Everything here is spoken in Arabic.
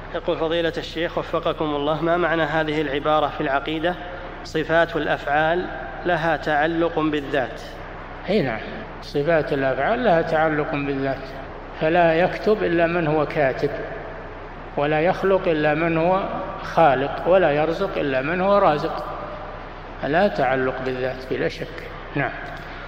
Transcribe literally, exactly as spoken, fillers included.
يقول فضيلة الشيخ وفقكم الله، ما معنى هذه العبارة في العقيدة: صفات الأفعال لها تعلق بالذات؟ أي نعم، صفات الأفعال لها تعلق بالذات، فلا يكتب إلا من هو كاتب، ولا يخلق إلا من هو خالق، ولا يرزق إلا من هو رازق، لا تعلق بالذات بلا شك. نعم.